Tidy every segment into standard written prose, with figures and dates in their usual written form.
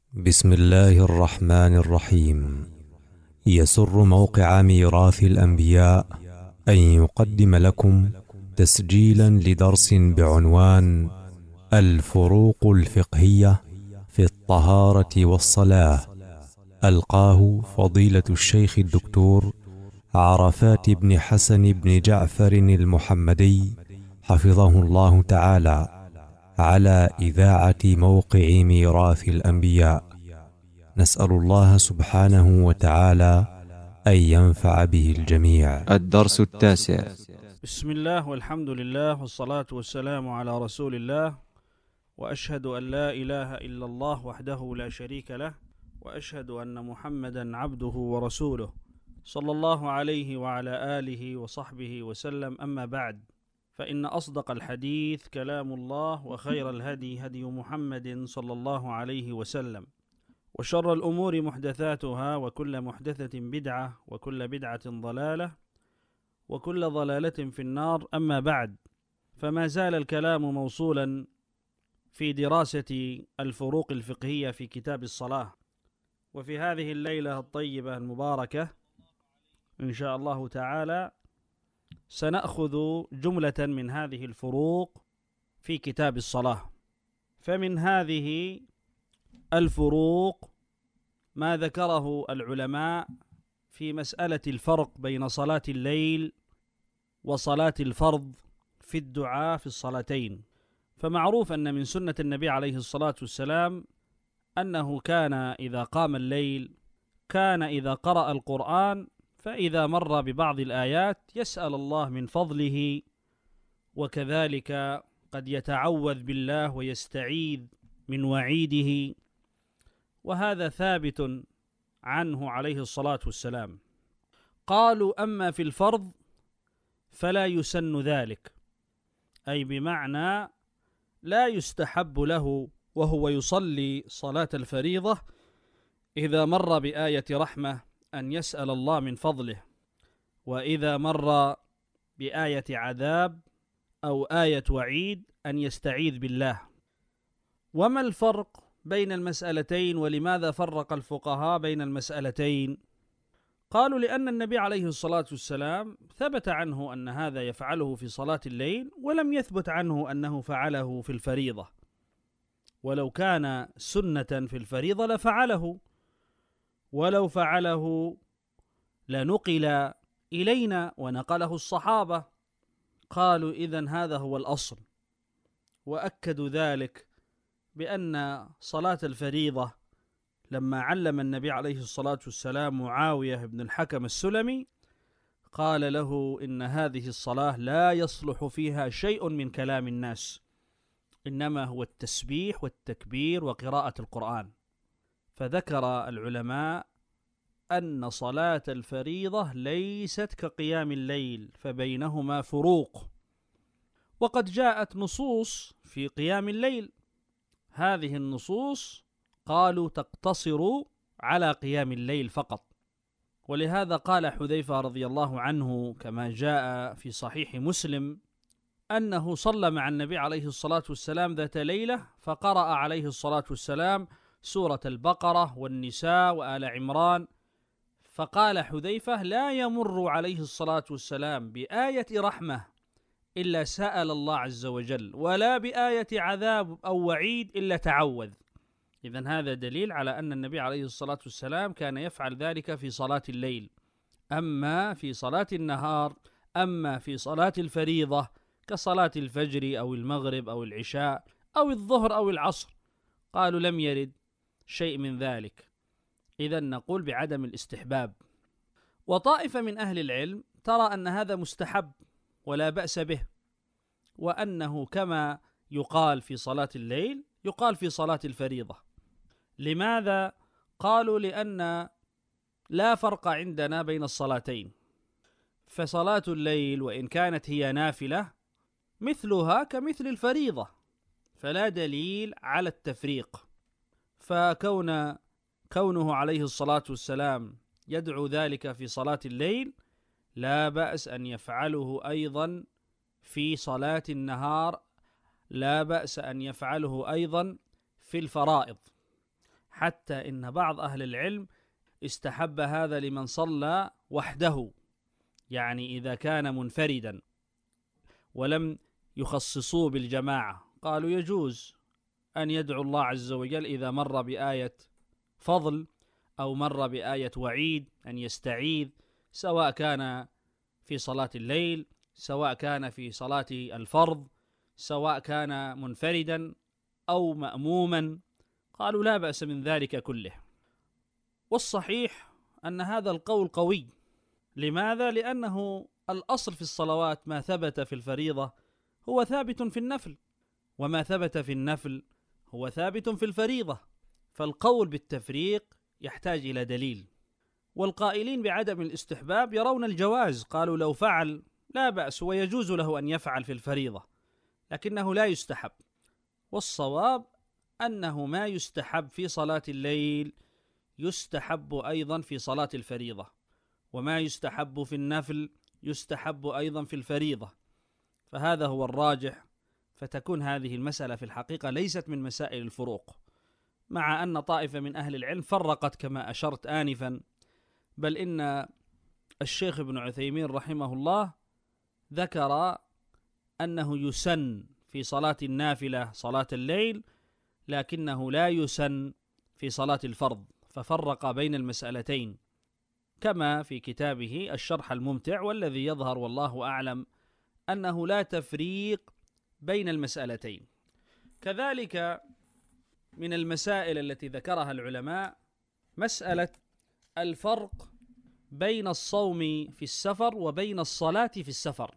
بسم الله الرحمن الرحيم. يسر موقع ميراث الأنبياء أن يقدم لكم تسجيلا لدرس بعنوان الفروق الفقهية في الطهارة والصلاة، ألقاه فضيلة الشيخ الدكتور عرفات بن حسن بن جعفر المحمدي حفظه الله تعالى، على إذاعة موقع ميراث الأنبياء. نسأل الله سبحانه وتعالى أن ينفع به الجميع. الدرس التاسع. بسم الله والحمد لله والصلاة والسلام على رسول الله، وأشهد أن لا إله إلا الله وحده لا شريك له، وأشهد أن محمدا عبده ورسوله صلى الله عليه وعلى آله وصحبه وسلم. أما بعد، فإن أصدق الحديث كلام الله، وخير الهدي هدي محمد صلى الله عليه وسلم، وشر الأمور محدثاتها، وكل محدثة بدعة، وكل بدعة ضلالة، وكل ضلالة في النار. أما بعد، فما زال الكلام موصولا في دراسة الفروق الفقهية في كتاب الصلاة. وفي هذه الليلة الطيبة المباركة إن شاء الله تعالى سنأخذ جملة من هذه الفروق في كتاب الصلاة. فمن هذه الفروق ما ذكره العلماء في مسألة الفرق بين صلاة الليل وصلاة الفرض في الدعاء في الصلاتين. فمعروف أن من سنة النبي عليه الصلاة والسلام أنه كان إذا قام الليل كان إذا قرأ القرآن فإذا مر ببعض الآيات يسأل الله من فضله، وكذلك قد يتعوذ بالله ويستعيذ من وعيده، وهذا ثابت عنه عليه الصلاة والسلام. قالوا أما في الفرض فلا يسن ذلك، أي بمعنى لا يستحب له وهو يصلي صلاة الفريضة إذا مر بآية رحمة أن يسأل الله من فضله، وإذا مر بآية عذاب أو آية وعيد أن يستعيذ بالله. وما الفرق بين المسألتين، ولماذا فرق الفقهاء بين المسألتين؟ قالوا لأن النبي عليه الصلاة والسلام ثبت عنه أن هذا يفعله في صلاة الليل، ولم يثبت عنه أنه فعله في الفريضة، ولو كان سنة في الفريضة لفعله، ولو فعله لنقل إلينا ونقله الصحابة. قالوا إذن هذا هو الأصل، وأكدوا ذلك بأن صلاة الفريضة لما علم النبي عليه الصلاة والسلام معاوية بن الحكم السلمي قال له إن هذه الصلاة لا يصلح فيها شيء من كلام الناس، إنما هو التسبيح والتكبير وقراءة القرآن. فذكر العلماء أن صلاة الفريضة ليست كقيام الليل، فبينهما فروق. وقد جاءت نصوص في قيام الليل، هذه النصوص قالوا تقتصر على قيام الليل فقط، ولهذا قال حذيفة رضي الله عنه كما جاء في صحيح مسلم أنه صلى مع النبي عليه الصلاة والسلام ذات ليلة، فقرأ عليه الصلاة والسلام سورة البقرة والنساء وآل عمران، فقال حذيفة لا يمر عليه الصلاة والسلام بآية رحمة إلا سأل الله عز وجل، ولا بآية عذاب أو وعيد إلا تعوذ. إذن هذا دليل على أن النبي عليه الصلاة والسلام كان يفعل ذلك في صلاة الليل. أما في صلاة النهار، أما في صلاة الفريضة كصلاة الفجر أو المغرب أو العشاء أو الظهر أو العصر، قالوا لم يرد شيء من ذلك، إذن نقول بعدم الاستحباب. وطائفة من أهل العلم ترى أن هذا مستحب ولا بأس به، وأنه كما يقال في صلاة الليل يقال في صلاة الفريضة. لماذا؟ قالوا لأن لا فرق عندنا بين الصلاتين، فصلاة الليل وإن كانت هي نافلة مثلها كمثل الفريضة، فلا دليل على التفريق. فكونه عليه الصلاة والسلام يدعو ذلك في صلاة الليل لا بأس أن يفعله أيضا في صلاة النهار، لا بأس أن يفعله أيضا في الفرائض. حتى إن بعض أهل العلم استحب هذا لمن صلى وحده، يعني إذا كان منفردا ولم يخصصوه بالجماعة، قالوا يجوز أن يدعو الله عز وجل إذا مر بآية فضل أو مر بآية وعيد أن يستعيذ، سواء كان في صلاة الليل، سواء كان في صلاة الفرض، سواء كان منفردا أو مأموما، قالوا لا بأس من ذلك كله. والصحيح أن هذا القول قوي. لماذا؟ لأنه الأصل في الصلوات ما ثبت في الفريضة هو ثابت في النفل، وما ثبت في النفل هو ثابت في الفريضة، فالقول بالتفريق يحتاج إلى دليل. والقائلين بعدم الاستحباب يرون الجواز، قالوا لو فعل لا بأس ويجوز له أن يفعل في الفريضة، لكنه لا يستحب. والصواب أنه ما يستحب في صلاة الليل يستحب أيضا في صلاة الفريضة، وما يستحب في النفل يستحب أيضا في الفريضة، فهذا هو الراجح. فتكون هذه المسألة في الحقيقة ليست من مسائل الفروق، مع أن طائفة من أهل العلم فرقت كما أشرت آنفا، بل إن الشيخ ابن عثيمين رحمه الله ذكر أنه يسن في صلاة النافلة صلاة الليل، لكنه لا يسن في صلاة الفرض، ففرق بين المسألتين كما في كتابه الشرح الممتع. والذي يظهر والله أعلم أنه لا تفريق بين المسألتين. كذلك من المسائل التي ذكرها العلماء مسألة الفرق بين الصوم في السفر وبين الصلاة في السفر.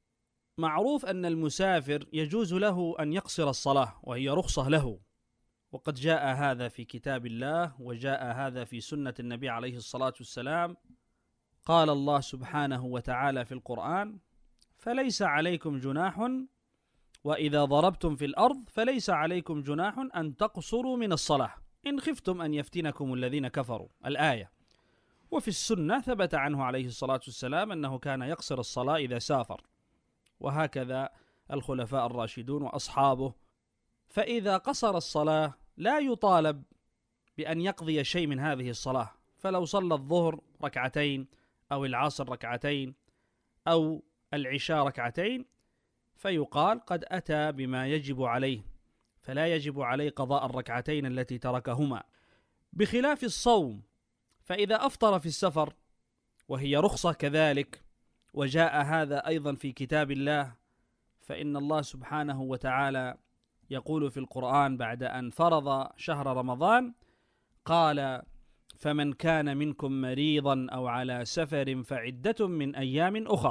معروف أن المسافر يجوز له أن يقصر الصلاة وهي رخصة له، وقد جاء هذا في كتاب الله وجاء هذا في سنة النبي عليه الصلاة والسلام. قال الله سبحانه وتعالى في القرآن: فليس عليكم جناح وإذا ضربتم في الأرض فليس عليكم جناح أن تقصروا من الصلاة إن خفتم أن يفتنكم الذين كفروا، الآية. وفي السنة ثبت عنه عليه الصلاة والسلام أنه كان يقصر الصلاة إذا سافر، وهكذا الخلفاء الراشدون وأصحابه. فإذا قصر الصلاة لا يطالب بأن يقضي شيء من هذه الصلاة، فلو صلى الظهر ركعتين أو العصر ركعتين أو العشاء ركعتين فيقال قد أتى بما يجب عليه، فلا يجب عليه قضاء الركعتين التي تركهما. بخلاف الصوم، فإذا أفطر في السفر وهي رخصة كذلك، وجاء هذا أيضا في كتاب الله، فإن الله سبحانه وتعالى يقول في القرآن بعد أن فرض شهر رمضان قال: فمن كان منكم مريضا أو على سفر فعدة من أيام أخر.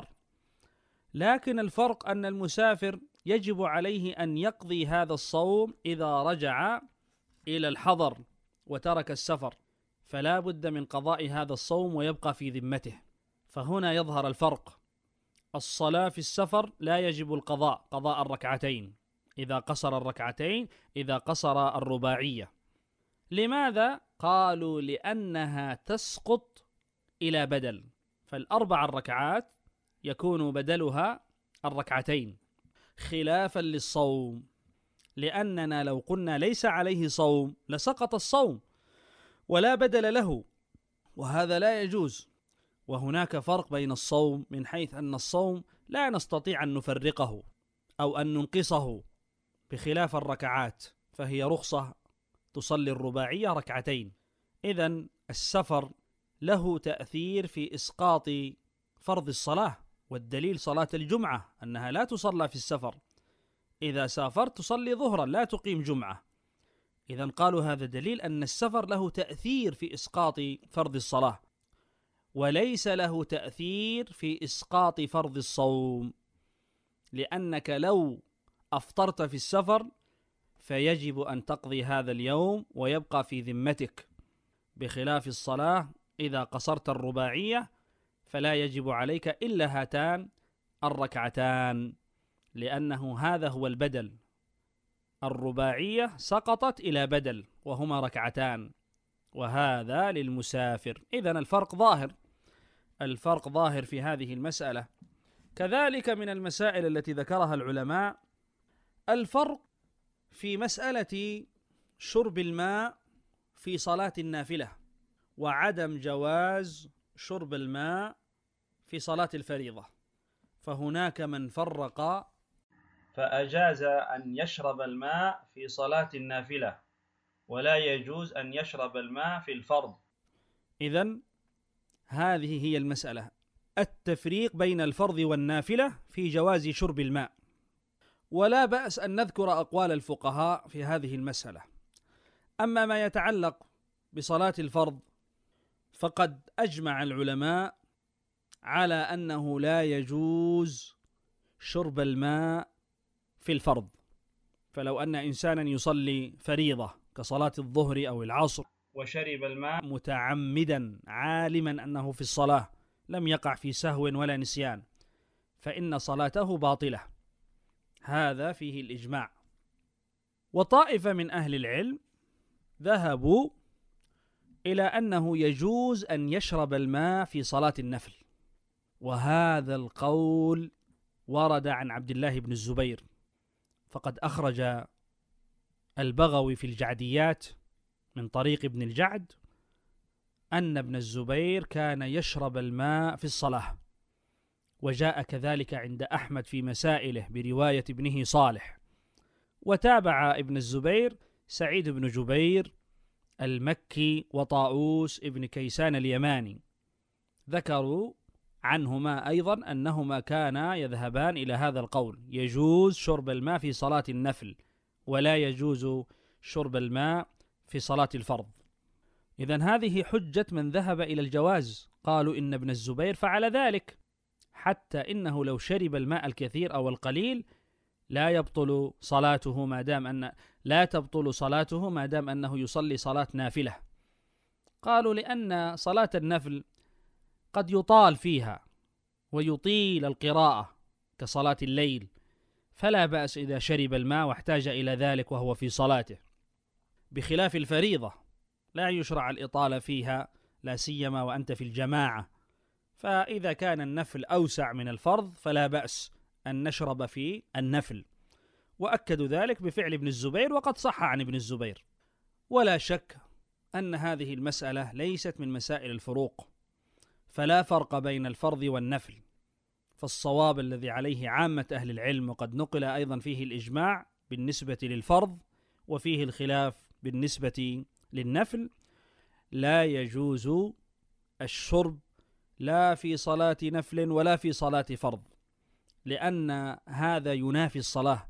لكن الفرق أن المسافر يجب عليه أن يقضي هذا الصوم إذا رجع إلى الحضر وترك السفر، فلا بد من قضاء هذا الصوم ويبقى في ذمته. فهنا يظهر الفرق. الصلاة في السفر لا يجب القضاء، قضاء الركعتين إذا قصر الركعتين، إذا قصر الرباعية. لماذا؟ قالوا لأنها تسقط إلى بدل، فالأربع الركعات يكون بدلها الركعتين، خلافا للصوم، لأننا لو قلنا ليس عليه صوم لسقط الصوم ولا بدل له، وهذا لا يجوز. وهناك فرق بين الصوم من حيث أن الصوم لا نستطيع أن نفرقه أو أن ننقصه، بخلاف الركعات فهي رخصة تصلي الرباعية ركعتين. إذن السفر له تأثير في إسقاط فرض الصلاة، والدليل صلاة الجمعة أنها لا تصلى في السفر، إذا سافرت تصلي ظهرا لا تقيم جمعة. إذن قالوا هذا دليل أن السفر له تأثير في إسقاط فرض الصلاة، وليس له تأثير في إسقاط فرض الصوم، لأنك لو أفطرت في السفر فيجب أن تقضي هذا اليوم ويبقى في ذمتك، بخلاف الصلاة إذا قصرت الرباعية فلا يجب عليك إلا هاتان الركعتان، لأنه هذا هو البدل. الرباعية سقطت إلى بدل وهما ركعتان، وهذا للمسافر. إذن الفرق ظاهر، الفرق ظاهر في هذه المسألة. كذلك من المسائل التي ذكرها العلماء الفرق في مسألة شرب الماء في صلاة النافلة، وعدم جواز شرب الماء في صلاة الفريضة. فهناك من فرق فأجاز أن يشرب الماء في صلاة النافلة، ولا يجوز أن يشرب الماء في الفرض. إذن هذه هي المسألة، التفريق بين الفرض والنافلة في جواز شرب الماء. ولا بأس أن نذكر أقوال الفقهاء في هذه المسألة. أما ما يتعلق بصلاة الفرض فقد أجمع العلماء على أنه لا يجوز شرب الماء في الفرض. فلو أن إنسانا يصلي فريضة كصلاة الظهر أو العصر وشرب الماء متعمدا عالما أنه في الصلاة لم يقع في سهو ولا نسيان، فإن صلاته باطلة. هذا فيه الإجماع. وطائفة من أهل العلم ذهبوا إلى أنه يجوز أن يشرب الماء في صلاة النفل، وهذا القول ورد عن عبد الله بن الزبير، فقد أخرج البغوي في الجعديات من طريق ابن الجعد أن ابن الزبير كان يشرب الماء في الصلاة، وجاء كذلك عند أحمد في مسائله برواية ابنه صالح. وتابع ابن الزبير سعيد بن جبير المكي وطاؤوس ابن كيسان اليماني، ذكروا عنهما أيضا أنهما كانا يذهبان إلى هذا القول، يجوز شرب الماء في صلاة النفل ولا يجوز شرب الماء في صلاة الفرض. إذن هذه حجة من ذهب إلى الجواز، قالوا إن ابن الزبير فعل ذلك، حتى إنه لو شرب الماء الكثير أو القليل لا تبطل صلاته ما دام أنه يصلي صلاة نافلة. قالوا لأن صلاة النفل قد يطال فيها ويطيل القراءة كصلاة الليل، فلا بأس إذا شرب الماء واحتاج إلى ذلك وهو في صلاته، بخلاف الفريضة لا يشرع الإطالة فيها، لا سيما وأنت في الجماعة. فإذا كان النفل أوسع من الفرض فلا بأس أن نشرب في النفل، وأكدوا ذلك بفعل ابن الزبير، وقد صح عن ابن الزبير. ولا شك أن هذه المسألة ليست من مسائل الفروق، فلا فرق بين الفرض والنفل، فالصواب الذي عليه عامة أهل العلم، وقد نقل أيضا فيه الإجماع بالنسبة للفرض وفيه الخلاف بالنسبة للنفل، لا يجوز الشرب لا في صلاة نفل ولا في صلاة فرض، لأن هذا ينافي الصلاة،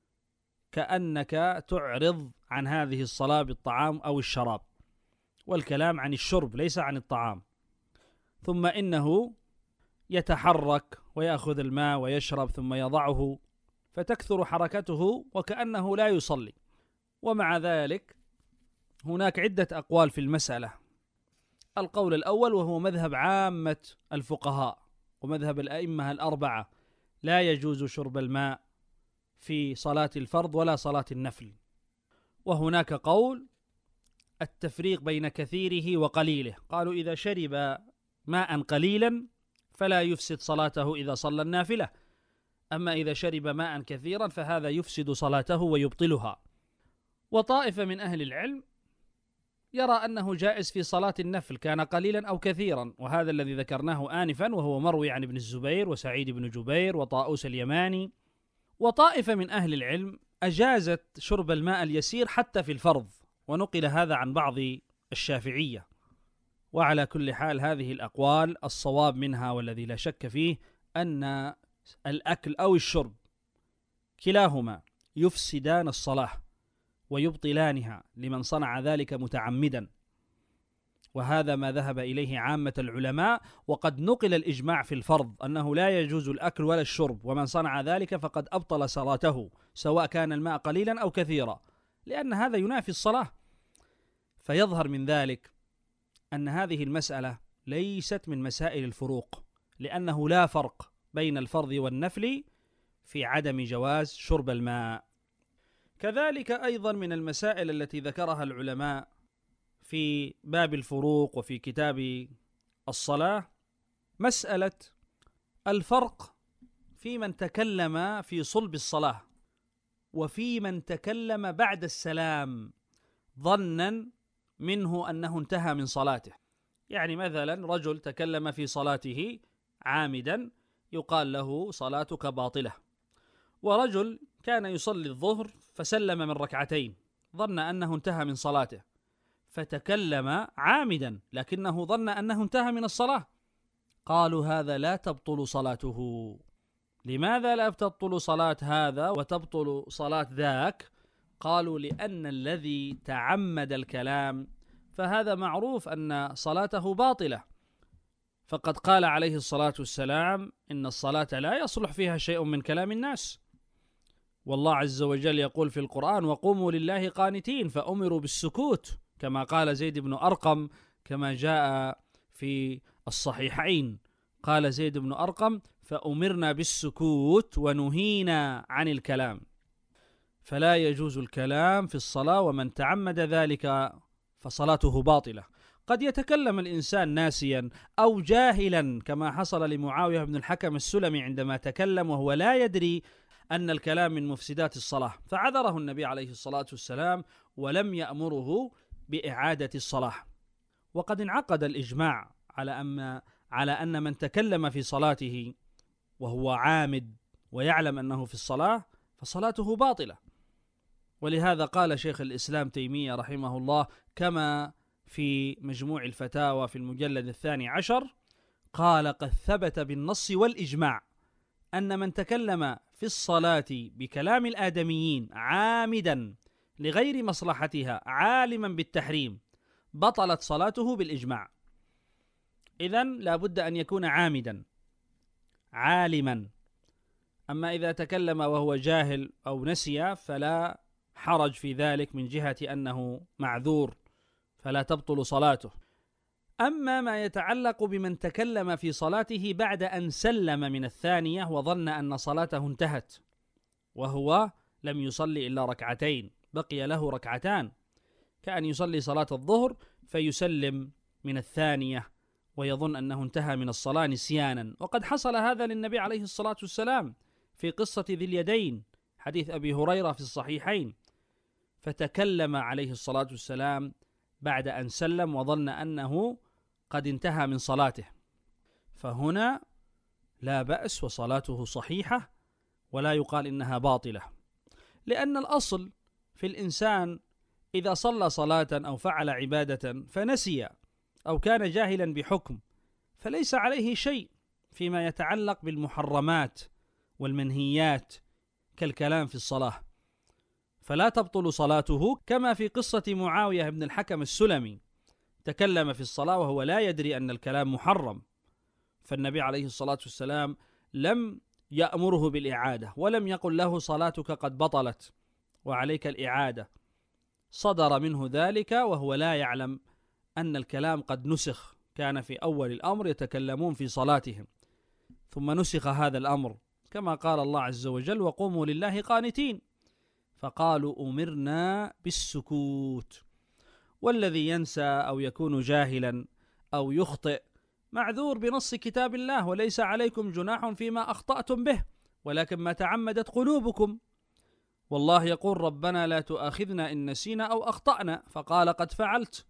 كأنك تعرض عن هذه الصلاة بالطعام أو الشراب، والكلام عن الشرب ليس عن الطعام. ثم إنه يتحرك ويأخذ الماء ويشرب ثم يضعه، فتكثر حركته وكأنه لا يصلي. ومع ذلك هناك عدة أقوال في المسألة. القول الأول وهو مذهب عامة الفقهاء ومذهب الأئمة الأربعة، لا يجوز شرب الماء في صلاة الفرض ولا صلاة النفل. وهناك قول التفريق بين كثيره وقليله، قالوا إذا شرب ماء قليلا فلا يفسد صلاته إذا صلى النافلة، أما إذا شرب ماء كثيرا فهذا يفسد صلاته ويبطلها. وطائفة من أهل العلم يرى أنه جائز في صلاة النفل كان قليلا أو كثيرا، وهذا الذي ذكرناه آنفا وهو مروي عن ابن الزبير وسعيد بن جبير وطاؤوس اليماني. وطائفة من أهل العلم أجازت شرب الماء اليسير حتى في الفرض، ونقل هذا عن بعض الشافعية. وعلى كل حال هذه الأقوال الصواب منها والذي لا شك فيه أن الأكل أو الشرب كلاهما يفسدان الصلاة ويبطلانها لمن صنع ذلك متعمدا، وهذا ما ذهب إليه عامة العلماء. وقد نقل الإجماع في الفرض أنه لا يجوز الأكل ولا الشرب، ومن صنع ذلك فقد أبطل صلاته سواء كان الماء قليلا أو كثيرا، لأن هذا ينافي الصلاة. فيظهر من ذلك أن هذه المسألة ليست من مسائل الفروق، لأنه لا فرق بين الفرض والنفل في عدم جواز شرب الماء. كذلك أيضا من المسائل التي ذكرها العلماء في باب الفروق وفي كتاب الصلاة مسألة الفرق في من تكلم في صلب الصلاة وفي من تكلم بعد السلام ظنا منه أنه انتهى من صلاته. يعني مثلا رجل تكلم في صلاته عامدا يقال له صلاتك باطلة، ورجل كان يصلي الظهر فسلم من ركعتين ظن أنه انتهى من صلاته، فتكلم عامدا لكنه ظن أنه انتهى من الصلاة، قالوا هذا لا تبطل صلاته. لماذا لا تبطل صلاة هذا وتبطل صلاة ذاك؟ قالوا لأن الذي تعمد الكلام فهذا معروف أن صلاته باطلة، فقد قال عليه الصلاة والسلام إن الصلاة لا يصلح فيها شيء من كلام الناس، والله عز وجل يقول في القرآن وقوموا لله قانتين، فأمروا بالسكوت كما قال زيد بن أرقم كما جاء في الصحيحين، قال زيد بن أرقم فأمرنا بالسكوت ونهينا عن الكلام. فلا يجوز الكلام في الصلاة، ومن تعمد ذلك فصلاته باطلة. قد يتكلم الإنسان ناسيا أو جاهلا كما حصل لمعاوية بن الحكم السلمي عندما تكلم وهو لا يدري أن الكلام من مفسدات الصلاة، فعذره النبي عليه الصلاة والسلام ولم يأمره بإعادة الصلاة. وقد انعقد الإجماع على أن من تكلم في صلاته وهو عامد ويعلم أنه في الصلاة فصلاته باطلة. ولهذا قال شيخ الإسلام تيمية رحمه الله كما في مجموع الفتاوى في المجلد 12 قال قد ثبت بالنص والإجماع أن من تكلم في الصلاة بكلام الآدميين عامدا لغير مصلحتها عالما بالتحريم بطلت صلاته بالإجماع. إذن لا بد أن يكون عامدا عالما. أما إذا تكلم وهو جاهل أو نسي فلا حرج في ذلك من جهة أنه معذور فلا تبطل صلاته. أما ما يتعلق بمن تكلم في صلاته بعد أن سلم من الثانية وظن أن صلاته انتهت وهو لم يصلي إلا ركعتين، بقي له ركعتان، كأن يصلي صلاة الظهر فيسلم من الثانية ويظن أنه انتهى من الصلاة نسيانا. وقد حصل هذا للنبي عليه الصلاة والسلام في قصة ذي اليدين، حديث أبي هريرة في الصحيحين، فتكلم عليه الصلاة والسلام بعد أن سلم وظن أنه قد انتهى من صلاته، فهنا لا بأس وصلاته صحيحة ولا يقال إنها باطلة، لأن الأصل في الإنسان إذا صلى صلاة أو فعل عبادة فنسي أو كان جاهلا بحكم فليس عليه شيء فيما يتعلق بالمحرمات والمنهيات كالكلام في الصلاة، فلا تبطل صلاته. كما في قصة معاوية بن الحكم السلمي تكلم في الصلاة وهو لا يدري أن الكلام محرم، فالنبي عليه الصلاة والسلام لم يأمره بالإعادة ولم يقل له صلاتك قد بطلت وعليك الإعادة، صدر منه ذلك وهو لا يعلم أن الكلام قد نسخ. كان في أول الأمر يتكلمون في صلاتهم ثم نسخ هذا الأمر كما قال الله عز وجل وقوموا لله قانتين، فقالوا أمرنا بالسكوت. والذي ينسى أو يكون جاهلا أو يخطئ معذور بنص كتاب الله، وليس عليكم جناح فيما أخطأتم به ولكن ما تعمدت قلوبكم، والله يقول ربنا لا تؤاخذنا إن نسينا أو أخطأنا، فقال قد فعلت،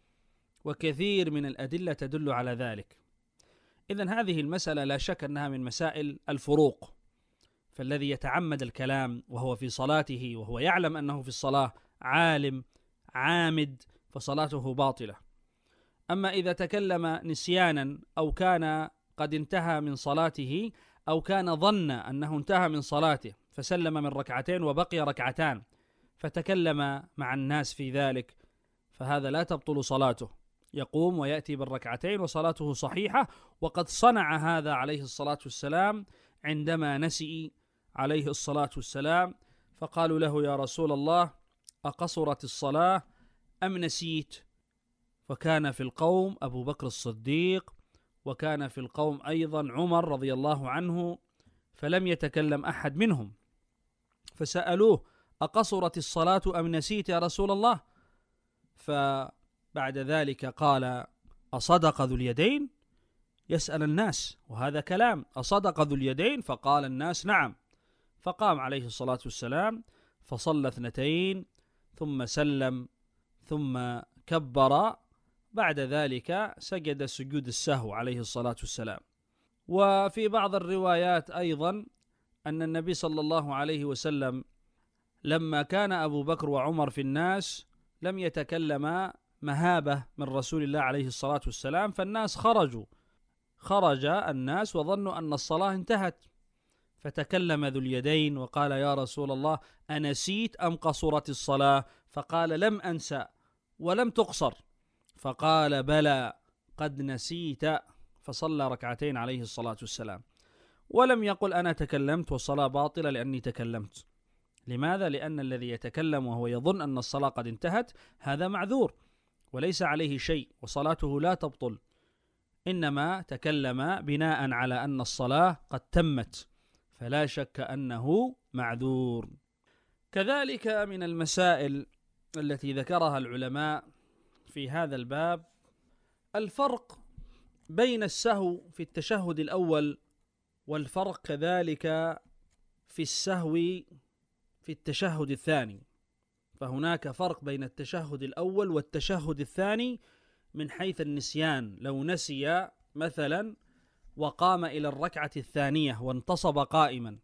وكثير من الأدلة تدل على ذلك. إذن هذه المسألة لا شك أنها من مسائل الفروق، فالذي يتعمد الكلام وهو في صلاته وهو يعلم أنه في الصلاة عالم عامد فصلاته باطلة. أما إذا تكلم نسيانا أو كان قد انتهى من صلاته أو كان ظن أنه انتهى من صلاته فسلم من ركعتين وبقي ركعتان فتكلم مع الناس في ذلك، فهذا لا تبطل صلاته، يقوم ويأتي بالركعتين وصلاته صحيحة. وقد صنع هذا عليه الصلاة والسلام عندما نسي عليه الصلاة والسلام، فقالوا له يا رسول الله أقصرت الصلاة أم نسيت؟ وكان في القوم أبو بكر الصديق، وكان في القوم أيضا عمر رضي الله عنه، فلم يتكلم أحد منهم، فسألوه أقصرت الصلاة أم نسيت يا رسول الله؟ فبعد ذلك قال أصدق ذو اليدين؟ يسأل الناس وهذا كلام، أصدق ذو اليدين؟ فقال الناس نعم، فقام عليه الصلاة والسلام فصلى 2 ثم سلم ثم كبر، بعد ذلك سجد سجود السهو عليه الصلاة والسلام. وفي بعض الروايات أيضا أن النبي صلى الله عليه وسلم لما كان أبو بكر وعمر في الناس لم يتكلما مهابة من رسول الله عليه الصلاة والسلام، فالناس خرج الناس وظنوا أن الصلاة انتهت، فتكلم ذو اليدين وقال: يا رسول الله، أنسيت أم قصرت الصلاة؟ فقال: لم أنسى ولم تقصر. فقال: بلى قد نسيت، فصلى ركعتين عليه الصلاة والسلام، ولم يقل أنا تكلمت والصلاة باطلة لأني تكلمت. لماذا؟ لأن الذي يتكلم وهو يظن أن الصلاة قد انتهت هذا معذور وليس عليه شيء وصلاته لا تبطل، إنما تكلم بناء على أن الصلاة قد تمت، فلا شك أنه معذور. كذلك من المسائل التي ذكرها العلماء في هذا الباب الفرق بين السهو في التشهد الأول والفرق كذلك في السهو في التشهد الثاني. فهناك فرق بين التشهد الأول والتشهد الثاني من حيث النسيان. لو نسي مثلا وقام إلى الركعة الثانية وانتصب قائما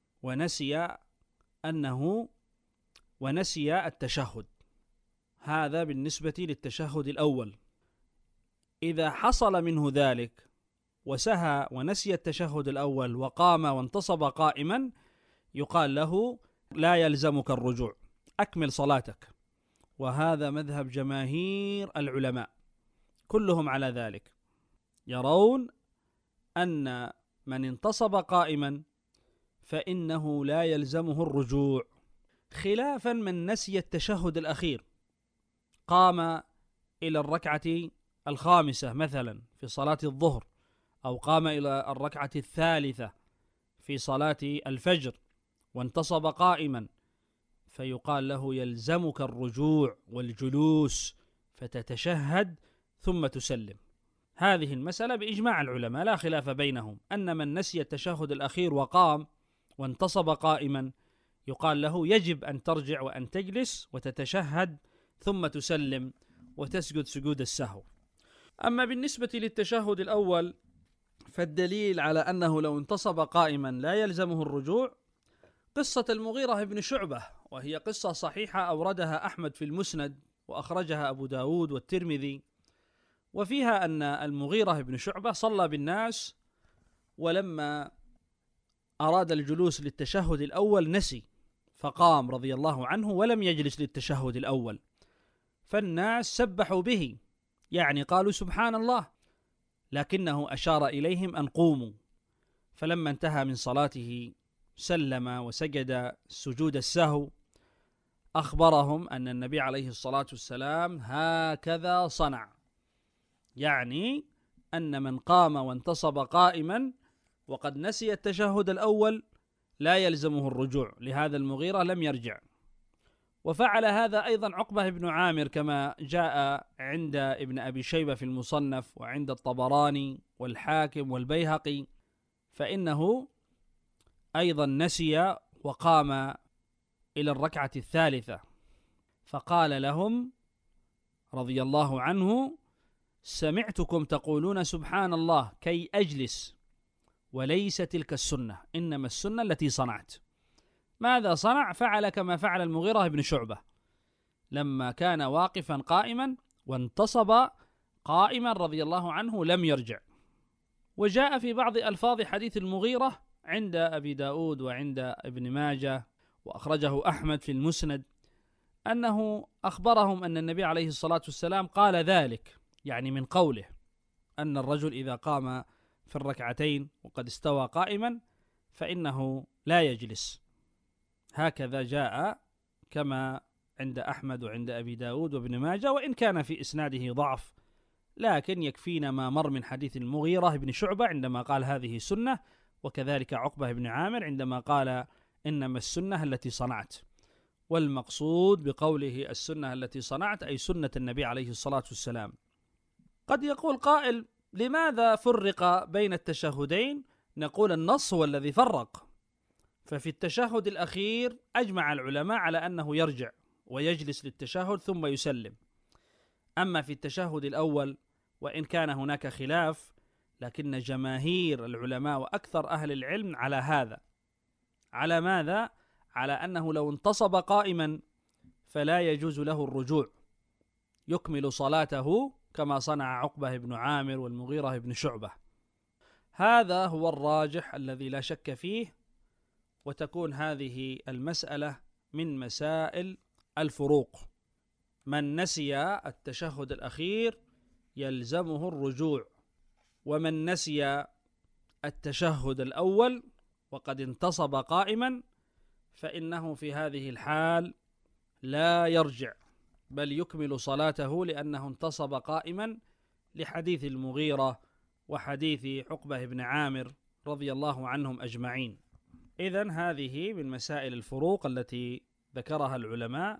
ونسي التشهد، هذا بالنسبة للتشهد الأول. إذا حصل منه ذلك وسهى ونسي التشهد الأول وقام وانتصب قائما، يقال له: لا يلزمك الرجوع، أكمل صلاتك. وهذا مذهب جماهير العلماء كلهم على ذلك، يرون أن من انتصب قائما فإنه لا يلزمه الرجوع، خلافا من نسي التشهد الأخير، قام إلى الركعة الخامسة مثلا في صلاة الظهر، أو قام إلى الركعة الثالثة في صلاة الفجر وانتصب قائما، فيقال له: يلزمك الرجوع والجلوس فتتشهد ثم تسلم. هذه المسألة بإجماع العلماء لا خلاف بينهم، أن من نسي التشهد الأخير وقام وانتصب قائما يقال له: يجب أن ترجع وأن تجلس وتتشهد ثم تسلم وتسجد سجود السهو. أما بالنسبة للتشهد الأول فالدليل على أنه لو انتصب قائما لا يلزمه الرجوع قصة المغيرة بن شعبة، وهي قصة صحيحة أوردها أحمد في المسند وأخرجها أبو داود والترمذي، وفيها أن المغيرة بن شعبة صلى بالناس، ولما أراد الجلوس للتشهد الأول نسي، فقام رضي الله عنه ولم يجلس للتشهد الأول، فالناس سبحوا به، يعني قالوا سبحان الله، لكنه أشار إليهم أن قوموا. فلما انتهى من صلاته سلم وسجد سجود السهو، أخبرهم أن النبي عليه الصلاة والسلام هكذا صنع، يعني أن من قام وانتصب قائما وقد نسي التشهد الأول لا يلزمه الرجوع، لهذا المغيرة لم يرجع. وفعل هذا أيضا عقبة بن عامر كما جاء عند ابن أبي شيبة في المصنف وعند الطبراني والحاكم والبيهقي، فإنه أيضا نسي وقام إلى الركعة الثالثة، فقال لهم رضي الله عنه: سمعتكم تقولون سبحان الله كي أجلس، وليس تلك السنة، إنما السنة التي صنعت. ماذا صنع؟ فعل كما فعل المغيرة بن شعبة، لما كان واقفا قائما وانتصب قائما رضي الله عنه لم يرجع. وجاء في بعض ألفاظ حديث المغيرة عند أبي داود وعند ابن ماجة وأخرجه أحمد في المسند أنه أخبرهم أن النبي عليه الصلاة والسلام قال ذلك، يعني من قوله أن الرجل إذا قام في الركعتين وقد استوى قائما فإنه لا يجلس. هكذا جاء كما عند أحمد وعند أبي داود وابن ماجة، وإن كان في إسناده ضعف، لكن يكفينا ما مر من حديث المغيرة بن شعبة عندما قال هذه سنة، وكذلك عقبة بن عامر عندما قال إنما السنة التي صنعت. والمقصود بقوله السنة التي صنعت أي سنة النبي عليه الصلاة والسلام. قد يقول قائل: لماذا فرق بين التشهدين؟ نقول النص هو الذي فرق. ففي التشهد الأخير أجمع العلماء على أنه يرجع ويجلس للتشهد ثم يسلم. أما في التشهد الأول وإن كان هناك خلاف، لكن جماهير العلماء وأكثر أهل العلم على هذا. على ماذا؟ على أنه لو انتصب قائما فلا يجوز له الرجوع، يكمل صلاته كما صنع عقبة بن عامر والمغيرة بن شعبة. هذا هو الراجح الذي لا شك فيه، وتكون هذه المسألة من مسائل الفروق. من نسي التشهد الأخير يلزمه الرجوع، ومن نسي التشهد الأول وقد انتصب قائما فإنه في هذه الحال لا يرجع، بل يكمل صلاته لأنه انتصب قائما، لحديث المغيرة وحديث عقبة بن عامر رضي الله عنهم أجمعين. إذن هذه من مسائل الفروق التي ذكرها العلماء،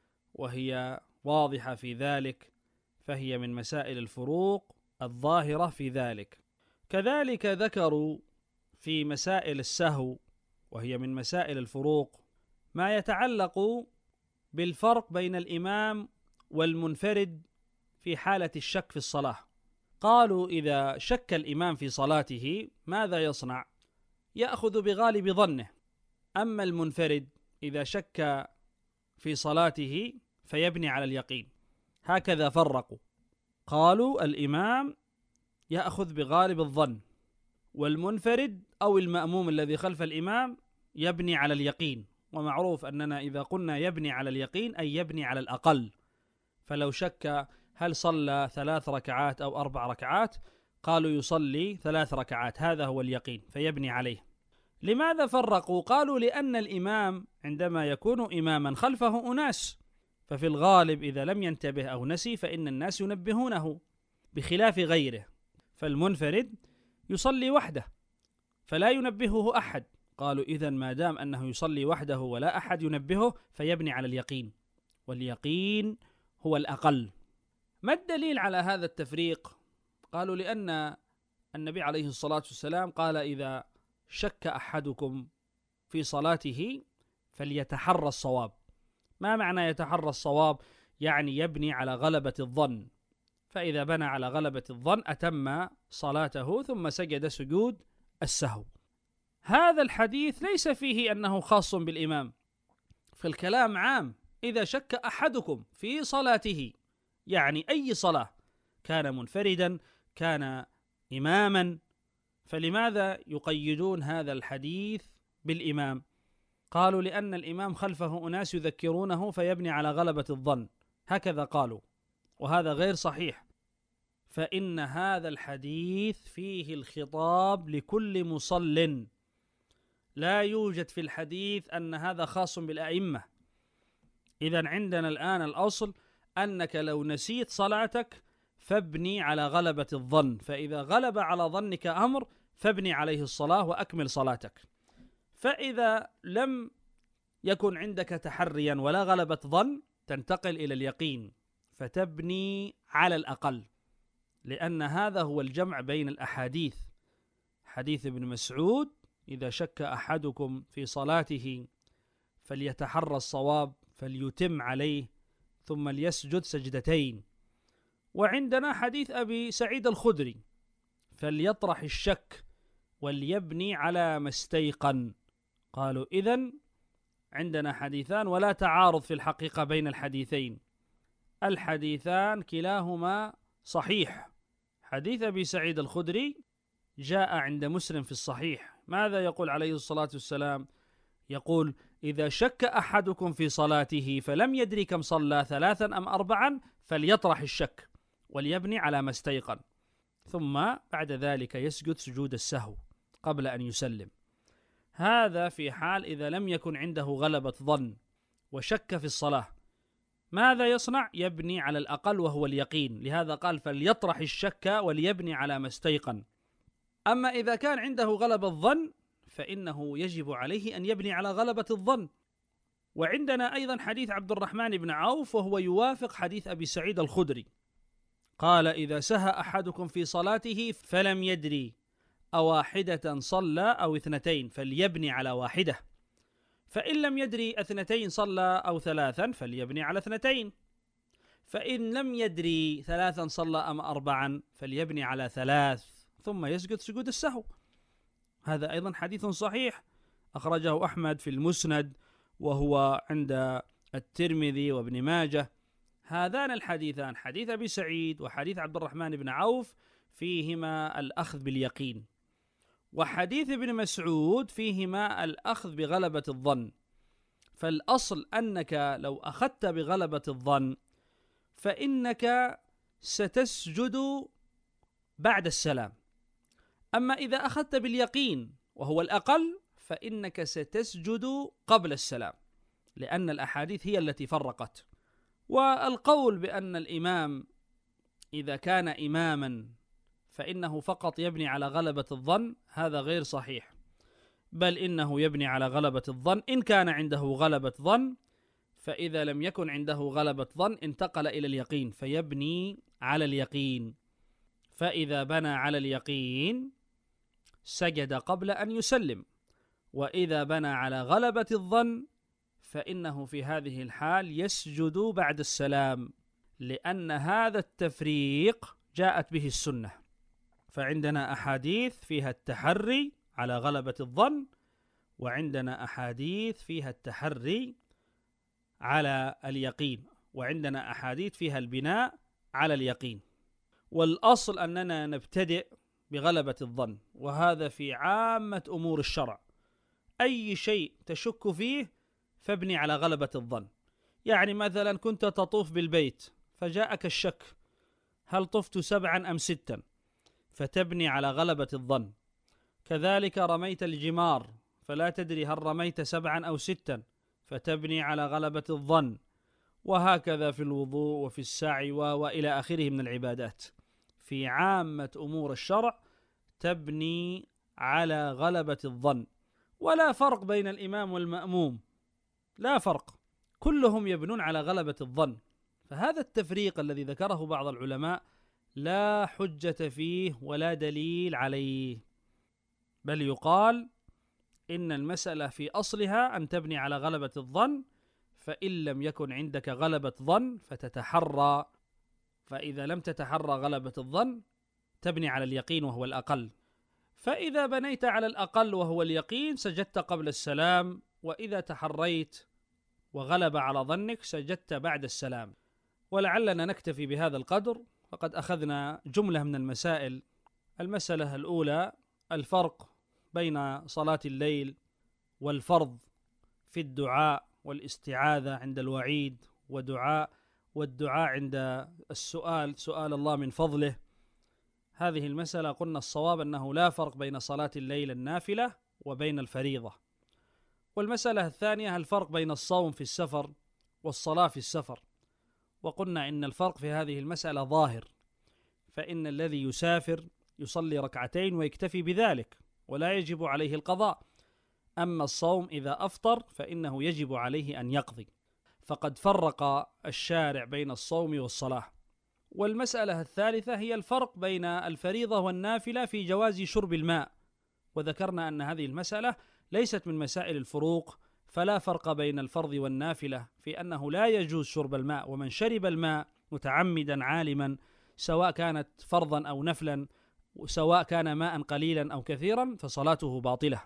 وهي واضحة في ذلك، فهي من مسائل الفروق الظاهرة في ذلك. كذلك ذكروا في مسائل السهو، وهي من مسائل الفروق، ما يتعلق بالفرق بين الإمام والمنفرد في حالة الشك في الصلاة. قالوا إذا شك الإمام في صلاته ماذا يصنع؟ يأخذ بغالب ظنه. أما المنفرد إذا شك في صلاته فيبني على اليقين. هكذا فرقوا، قالوا الإمام يأخذ بغالب الظن، والمنفرد أو المأموم الذي خلف الإمام يبني على اليقين. ومعروف أننا إذا قلنا يبني على اليقين أي يبني على الأقل، فلو شك هل صلى 3 ركعات أو 4 ركعات، قالوا يصلي 3 ركعات، هذا هو اليقين فيبني عليه. لماذا فرقوا؟ قالوا لأن الإمام عندما يكون إماما خلفه أناس، ففي الغالب إذا لم ينتبه أو نسي فإن الناس ينبهونه، بخلاف غيره. فالمنفرد يصلي وحده فلا ينبهه أحد. قالوا إذن ما دام أنه يصلي وحده ولا أحد ينبهه فيبني على اليقين، واليقين هو الأقل. ما الدليل على هذا التفريق؟ قالوا لأن النبي عليه الصلاة والسلام قال إذا شك أحدكم في صلاته فليتحرى الصواب. ما معنى يتحرى الصواب؟ يعني يبني على غلبة الظن، فإذا بنى على غلبة الظن أتم صلاته ثم سجد سجود السهو. هذا الحديث ليس فيه أنه خاص بالإمام، فالكلام عام. إذا شك أحدكم في صلاته يعني أي صلاة، كان منفردا كان إماما، فلماذا يقيدون هذا الحديث بالإمام؟ قالوا لأن الإمام خلفه أناس يذكرونه فيبني على غلبة الظن، هكذا قالوا، وهذا غير صحيح. فإن هذا الحديث فيه الخطاب لكل مصل، لا يوجد في الحديث أن هذا خاص بالأئمة. إذن عندنا الآن الأصل أنك لو نسيت صلاتك فابني على غلبة الظن، فإذا غلب على ظنك أمر فابني عليه الصلاة وأكمل صلاتك. فإذا لم يكن عندك تحريا ولا غلبة ظن تنتقل إلى اليقين فتبني على الأقل، لأن هذا هو الجمع بين الأحاديث. حديث ابن مسعود إذا شك أحدكم في صلاته فليتحرى الصواب فليتم عليه ثم ليسجد سجدتين. وعندنا حديث أبي سعيد الخدري فليطرح الشك وليبني على ما استيقن. قالوا إذن عندنا حديثان ولا تعارض في الحقيقة بين الحديثين، الحديثان كلاهما صحيح. حديث أبي سعيد الخدري جاء عند مسلم في الصحيح، ماذا يقول عليه الصلاة والسلام؟ يقول إذا شك أحدكم في صلاته فلم يدري كم صلى 3 أم 4 فليطرح الشك وليبني على ما استيقن، ثم بعد ذلك يسجد سجود السهو قبل أن يسلم. هذا في حال إذا لم يكن عنده غلبة ظن وشك في الصلاة، ماذا يصنع؟ يبني على الأقل وهو اليقين، لهذا قال فليطرح الشك وليبني على ما استيقن. أما إذا كان عنده غلبة ظن فإنه يجب عليه أن يبني على غلبة الظن. وعندنا أيضا حديث عبد الرحمن بن عوف وهو يوافق حديث أبي سعيد الخدري، قال إذا سهى أحدكم في صلاته فلم يدري أواحدة صلى أو 2 فليبني على واحدة، فإن لم يدري 2 صلى أو 3 فليبني على 2، فإن لم يدري 3 صلى أم 4 فليبني على 3 ثم يسجد سجود السهو. هذا أيضا حديث صحيح أخرجه أحمد في المسند، وهو عند الترمذي وابن ماجه. هذان الحديثان، حديث أبي سعيد وحديث عبد الرحمن بن عوف، فيهما الأخذ باليقين، وحديث ابن مسعود فيهما الأخذ بغلبة الظن. فالأصل أنك لو أخذت بغلبة الظن فإنك ستسجد بعد السلام، أما إذا أخذت باليقين وهو الأقل فإنك ستسجد قبل السلام، لأن الأحاديث هي التي فرقت. والقول بأن الإمام إذا كان إماما فإنه فقط يبني على غلبة الظن هذا غير صحيح، بل إنه يبني على غلبة الظن إن كان عنده غلبة ظن، فإذا لم يكن عنده غلبة ظن انتقل إلى اليقين فيبني على اليقين. فإذا بنى على اليقين سجد قبل أن يسلم، وإذا بنى على غلبة الظن فإنه في هذه الحال يسجد بعد السلام، لأن هذا التفريق جاءت به السنة. فعندنا أحاديث فيها التحري على غلبة الظن، وعندنا أحاديث فيها التحري على اليقين، وعندنا أحاديث فيها البناء على اليقين. والأصل أننا نبتدئ بغلبة الظن، وهذا في عامة أمور الشرع. أي شيء تشك فيه فابني على غلبة الظن. يعني مثلا كنت تطوف بالبيت فجاءك الشك هل طفت 7 أم 6، فتبني على غلبة الظن. كذلك رميت الجمار فلا تدري هل رميت 7 أو 6، فتبني على غلبة الظن. وهكذا في الوضوء وفي السعي وإلى آخره من العبادات. في عامة أمور الشرع تبني على غلبة الظن، ولا فرق بين الإمام والمأموم، لا فرق، كلهم يبنون على غلبة الظن. فهذا التفريق الذي ذكره بعض العلماء لا حجة فيه ولا دليل عليه، بل يقال إن المسألة في أصلها أن تبني على غلبة الظن، فإن لم يكن عندك غلبة ظن فتتحرى، فإذا لم تتحرى غلبة الظن تبني على اليقين وهو الأقل. فإذا بنيت على الأقل وهو اليقين سجدت قبل السلام، وإذا تحريت وغلب على ظنك سجدت بعد السلام. ولعلنا نكتفي بهذا القدر، فقد أخذنا جملة من المسائل. المسألة الأولى الفرق بين صلاة الليل والفرض في الدعاء والاستعاذة عند الوعيد، والدعاء عند السؤال، سؤال الله من فضله. هذه المسألة قلنا الصواب أنه لا فرق بين صلاة الليل النافلة وبين الفريضة. والمسألة الثانية الفرق بين الصوم في السفر والصلاة في السفر، وقلنا إن الفرق في هذه المسألة ظاهر، فإن الذي يسافر يصلي 2 ويكتفي بذلك ولا يجب عليه القضاء، أما الصوم إذا أفطر فإنه يجب عليه أن يقضي، فقد فرق الشارع بين الصوم والصلاة. والمسألة الثالثة هي الفرق بين الفريضة والنافلة في جواز شرب الماء، وذكرنا أن هذه المسألة ليست من مسائل الفروق، فلا فرق بين الفرض والنافلة في أنه لا يجوز شرب الماء، ومن شرب الماء متعمدا عالما سواء كانت فرضا أو نفلا، سواء كان ماء قليلا أو كثيرا، فصلاته باطلة.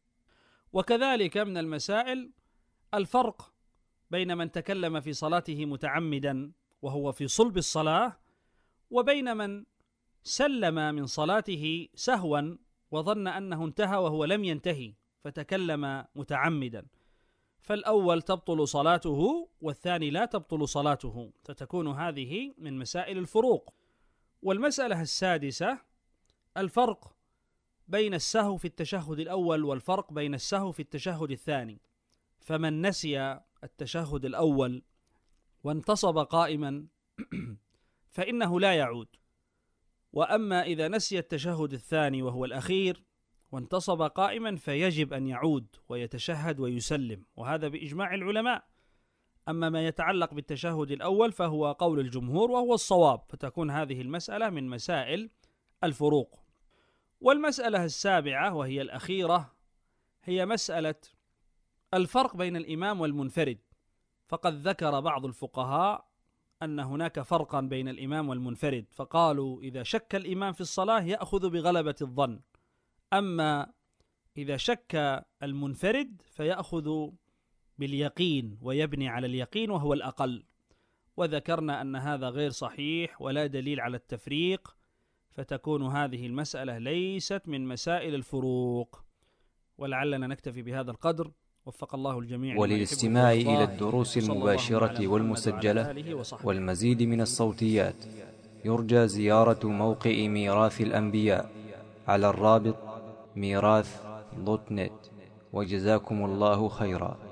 وكذلك من المسائل الفرق بين من تكلم في صلاته متعمدا وهو في صلب الصلاة، وبين من سلم من صلاته سهوا وظن أنه انتهى وهو لم ينتهي فتكلم متعمدا، فالأول تبطل صلاته والثاني لا تبطل صلاته، فتكون هذه من مسائل الفروق. والمسألة السادسة الفرق بين السهو في التشهد الأول والفرق بين السهو في التشهد الثاني. فمن نسي التشهد الأول وانتصب قائما فإنه لا يعود، وأما إذا نسي التشهد الثاني وهو الأخير وانتصب قائما فيجب أن يعود ويتشهد ويسلم، وهذا بإجماع العلماء. أما ما يتعلق بالتشهد الأول فهو قول الجمهور وهو الصواب، فتكون هذه المسألة من مسائل الفروق. والمسألة السابعة وهي الأخيرة هي مسألة الفرق بين الإمام والمنفرد، فقد ذكر بعض الفقهاء أن هناك فرقا بين الإمام والمنفرد، فقالوا إذا شك الإمام في الصلاة يأخذ بغلبة الظن، أما إذا شك المنفرد فيأخذ باليقين ويبني على اليقين وهو الأقل. وذكرنا أن هذا غير صحيح ولا دليل على التفريق، فتكون هذه المسألة ليست من مسائل الفروق. ولعلنا نكتفي بهذا القدر، وفق الله الجميع. وللاستماع إلى الدروس المباشرة والمسجلة والمزيد من الصوتيات يرجى زيارة موقع ميراث الأنبياء على الرابط ميراث.net. وجزاكم الله خيرا.